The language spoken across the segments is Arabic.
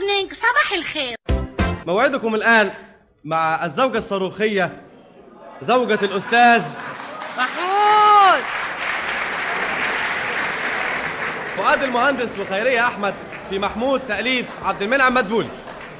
مورنينج، صباح الخير. موعدكم الآن مع الزوجة الصاروخية زوجة الأستاذ محمود. فؤاد المهندس وخيرية أحمد في محمود، تأليف عبد المنعم مدبولي.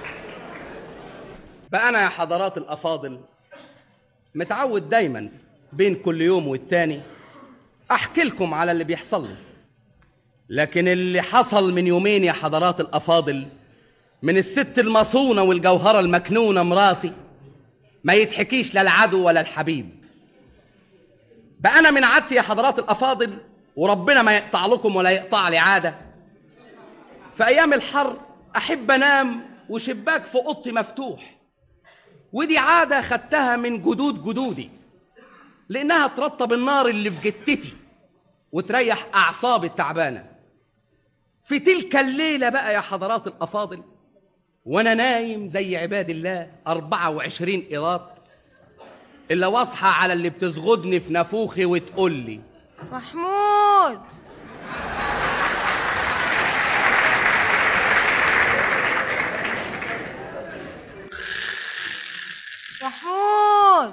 بقى أنا يا حضرات الأفاضل متعود دايما بين كل يوم والتاني أحكي لكم على اللي بيحصل لي، لكن اللي حصل من يومين يا حضرات الأفاضل من الست المصونة والجوهرة المكنونة مراتي ما يتحكيش لا العدو ولا الحبيب. بقى أنا من عادتي يا حضرات الأفاضل، وربنا ما يقطع لكم ولا يقطع لي عادة، في أيام الحر أحب أنام وشباك في أوضتي مفتوح، ودي عادة خدتها من جدودي لأنها ترطب النار اللي في جتتي وتريح أعصابي التعبانة. في تلك الليلة بقى يا حضرات الأفاضل وأنا نايم زي عباد الله 24 قيراط، إلا واصحى على اللي بتزغدني في نافوخي وتقول لي محمود. محمود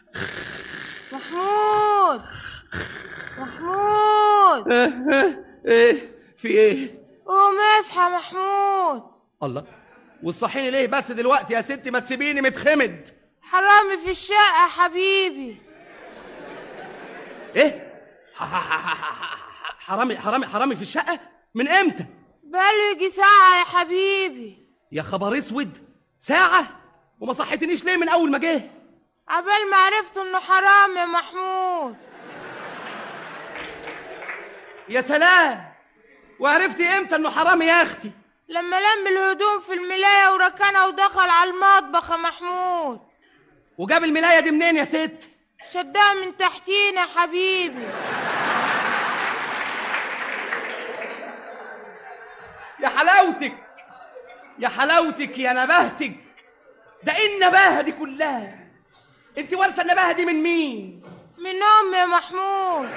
محمود محمود. ايه في ايه؟ قوم اصحى محمود. الله، وتصحيني ليه بس دلوقتي يا ستي؟ ما تسيبيني متخمد. حرامي في الشقة حبيبي. ايه؟ حرامي في الشقة؟ من امتى؟ بقاله يجي ساعة يا حبيبي. يا خبر اسود، ساعة؟ وما صحتنيش ليه من اول ما جه؟ عبال ما عرفت انه حرام يا محمود. يا سلام، وعرفتي امتى انه حرامي يا اختي؟ لما لم الهدوم في الملاية وركنها ودخل على المطبخ يا محمود. وجاب الملاية دي منين يا ست؟ شدها من تحتينا يا حبيبي. يا حلاوتك يا حلاوتك يا نباهتك، ده ايه النباهة دي كلها؟ انت وارثة النباهة دي من مين؟ من امي يا محمود.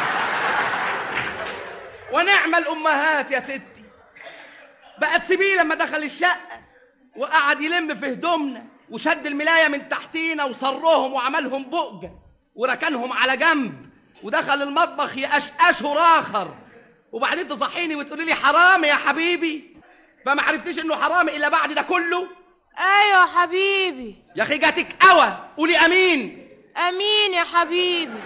ونعم الامهات يا ستي. بقى تسيبيه لما دخل الشقة وقعد يلم في هدومنا وشد الملاية من تحتينا وصرهم وعملهم بؤجة وركنهم على جنب ودخل المطبخ يقشقشه راخر، وبعدين تصحيني وتقولي لي حرامي يا حبيبي؟ فما عرفتيش انه حرامي الا بعد ده كله؟ ايوه يا حبيبي. يا اخي جاتك قوى، قولي امين. امين يا حبيبي.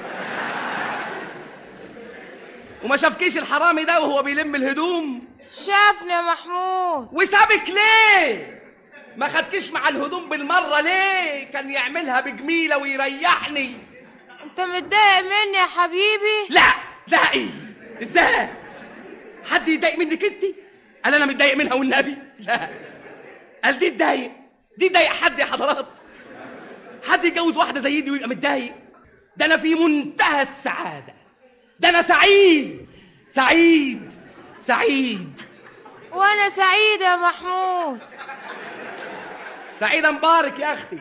وما شافكيش الحرامي ده وهو بيلم الهدوم؟ شافني يا محمود. وسابك ليه؟ ما خدكيش مع الهدوم بالمرة ليه؟ كان يعملها بجميلة ويريحني. انت متضايق مني يا حبيبي؟ لا ايه؟ ازاي؟ حد يضايق منك انت؟ قال انا متضايق منها والنبي؟ لا، قال دي تضايق حد يا حضرات؟ حد يتجوز واحدة زي دي ويبقى متضايق؟ ده انا في منتهى السعادة، ده انا سعيد. وانا سعيدة يا محمود. سعيدة مبارك يا اختي.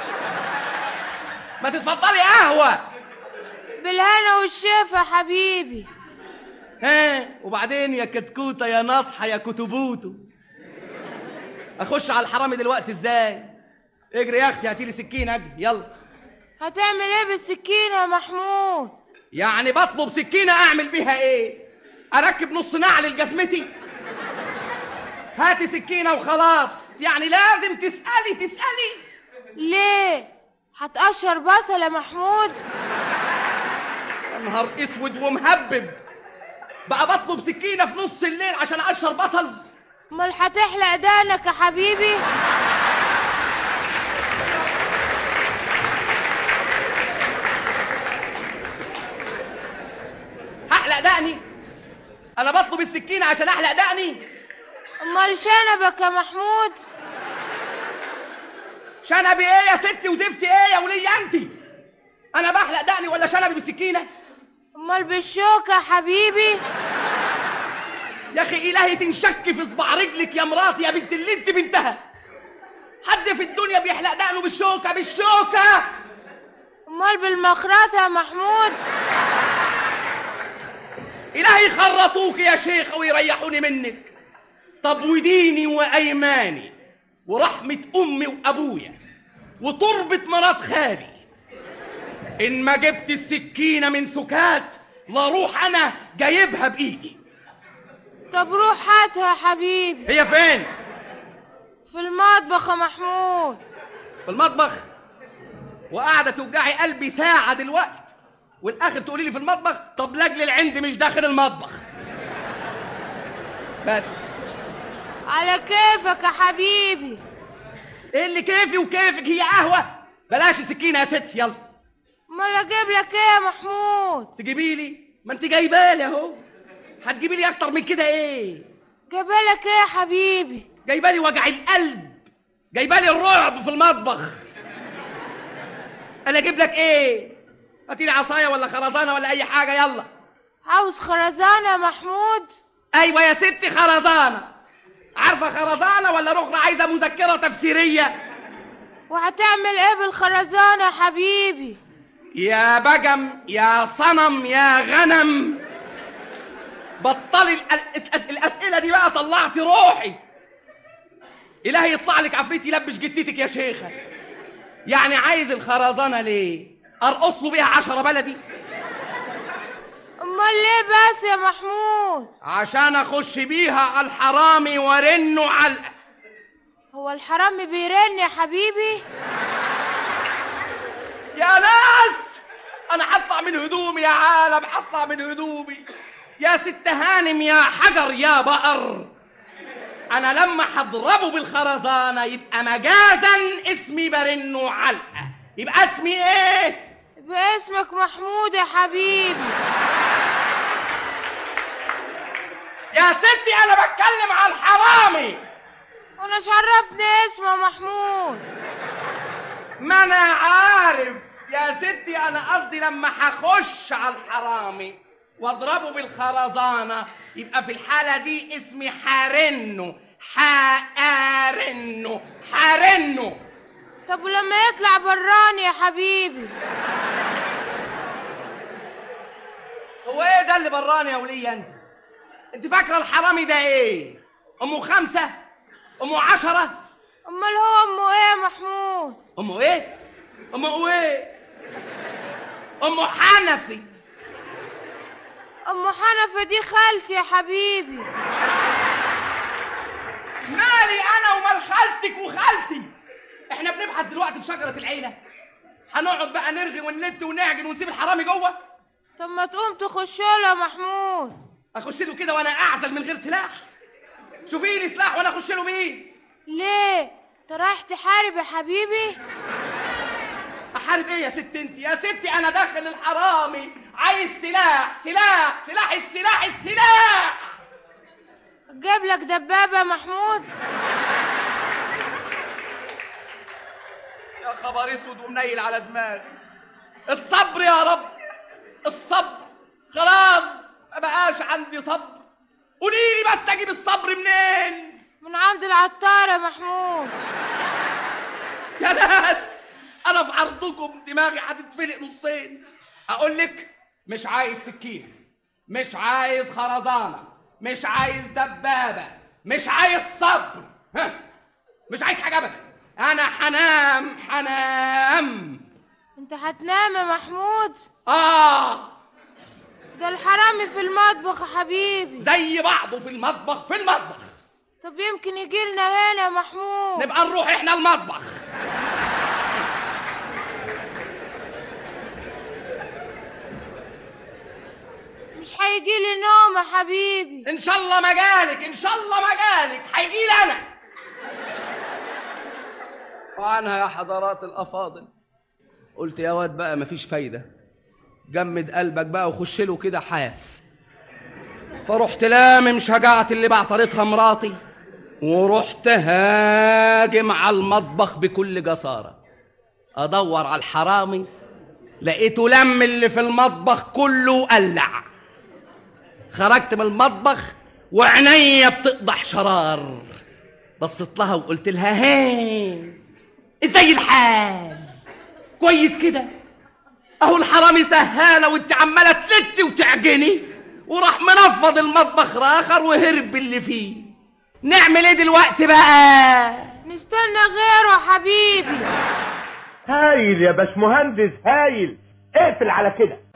ما تتفضلي قهوة. بالهنا والشفا يا حبيبي. وبعدين يا كتكوتة يا ناصحة يا كتبوتو، اخش على الحرامي دلوقتي ازاي؟ اجري يا اختي هاتيلي سكينة، اجري يلا. هتعمل ايه بالسكينة يا محمود؟ يعني بطلب سكينة اعمل بيها ايه؟ اركب نص نعل لجزمتي؟ هاتي سكينة وخلاص. يعني لازم تسألي ليه؟ هتقشر بصل يا محمود؟ يا نهار اسود ومهبب، بقى بطلب سكينة في نص الليل عشان اقشر بصل؟ امال هتحلق دانك يا حبيبي؟ هحلق دقني؟ انا بطلب السكينة عشان احلق دقني؟ امال شنبك يا محمود؟ شنبي ايه يا ستي وزفتي ايه يا ولية انت؟ انا بحلق دقني ولا شنبي بالسكينة؟ امال بالشوكة يا حبيبي؟ يا اخي الهي تنشك في صباع رجلك يا مراتي يا بنت اللي انت بنتها. حد في الدنيا بيحلق دقنه بالشوكة؟ امال بالمخرطة يا محمود؟ الهي يخرطوك يا شيخ ويريحوني منك. طب وديني وايماني ورحمه امي وابويا وتربه مرات خالي، ان ما جبت السكينه من سكات لاروح انا جايبها بايدي. طب روح هاتها يا حبيبي. هي فين؟ في المطبخ يا محمود. في المطبخ؟ وقاعده توجعي قلبي ساعه دلوقتي والاخر تقولي لي في المطبخ؟ طب لاجل العند مش داخل المطبخ. بس على كيفك يا حبيبي. ايه اللي كيفي وكيفك؟ هي قهوه؟ بلاش سكينه يا ست، يلا. امال اجيب لك ايه يا محمود؟ تجيبي لي؟ ما انت جايبالي اهو، هتجيبي لي اكتر من كده ايه؟ جايبالك ايه يا حبيبي؟ جايبالي وجع القلب، جايبالي الرعب في المطبخ. انا اجيب لك ايه؟ هاتي لي عصايه ولا خرزانه ولا اي حاجه، يلا. عاوز خرزانه يا محمود؟ ايوه يا ستي خرزانه. عارفه خرزانه ولا رخرة عايزه مذكره تفسيريه؟ وهتعمل ايه بالخرزانه يا حبيبي؟ يا بجم يا صنم يا غنم، بطلي الاسئله دي بقى، طلعتي روحي. الهي يطلع لك عفريت يلبش جتتك يا شيخه. يعني عايز الخرزانه ليه؟ ارقص له بيها 10 بلدي؟ امال ليه بس يا محمود؟ عشان اخش بيها الحرامي ورنه علقه. هو الحرامي بيرن يا حبيبي؟ يا ناس انا هطلع من هدومي يا عالم، هطلع من هدومي. يا ست هانم يا حجر يا بقر، انا لما هضربه بالخرزانه يبقى مجازا اسمي برنه علقه. يبقى اسمي ايه؟ يبقى اسمك محمود يا حبيبي. يا ستي انا بتكلم على الحرامي. وانا شرفني اسمه محمود. ما انا عارف يا ستي، انا قصدي لما هخش على الحرامي واضربه بالخرزانه يبقى في الحاله دي اسمي حارنه. حارنه. طب ولما يطلع براني يا حبيبي؟ هو ايه ده اللي براني يا وليه انت؟ انت فاكره الحرامي ده ايه؟ امه 5؟ امه 10؟ امال هو امه ايه يا محمود؟ امه ايه؟ امه حنفي. ام حنفي دي خالتي يا حبيبي. مالي انا ومال خالتك وخالتي؟ احنا بنبحث دلوقتي في شجره العيله، هنقعد بقى نرغي ونلت ونعجن ونسيب الحرامي جوه؟ طب ما تقوم تخش له يا محمود. اخش له كده وانا اعزل من غير سلاح؟ شوفي لي سلاح وانا اخش له بيه. ليه؟ انت رايح تحارب يا حبيبي؟ احارب ايه يا ست انت؟ يا ستي انا داخل الحرامي عايز سلاح. السلاح. جاب لك دبابه يا محمود؟ يا خبر اسود ومنيل على دماغي. الصبر يا رب، الصبر. خلاص ما بقاش عندي صبر. قولي لي بس اجيب الصبر منين؟ من عند العطار يا محمود. يا ناس انا في عرضكم دماغي هتتفلق نصين. اقول لك مش عايز سكينه، مش عايز خرزانه، مش عايز دبابه، مش عايز صبر، مش عايز حاجه ابدا. انا حنام. انت هتنام يا محمود؟ ده الحرامي في المطبخ يا حبيبي. زي بعضه في المطبخ. طب يمكن يجيلنا هنا يا محمود. نبقى نروح احنا المطبخ. مش هيجيلي نوم يا حبيبي. ان شاء الله ما جالك، هيجيلي انا. وعنها يا حضرات الافاضل قلت يا واد بقى مفيش فايده، جمد قلبك بقى وخش له كده حاف. فرحت لامم شجاعة اللي بعترتها مراتي ورحت هاجم على المطبخ بكل جسارة ادور على الحرامي. لقيته لم اللي في المطبخ كله وقلع. خرجت من المطبخ وعينيا بتقضح شرار. بصيت لها وقلت لها هاي ازاي الحال؟ كويس كده؟ اهو الحرامي سهاله وانت عماله تلتي وتعجني، وراح منفض المطبخ راخر وهرب باللي فيه. نعمل ايه دلوقتي بقى؟ نستنى غيره يا حبيبي. هايل يا باشمهندس هايل، اقفل على كده.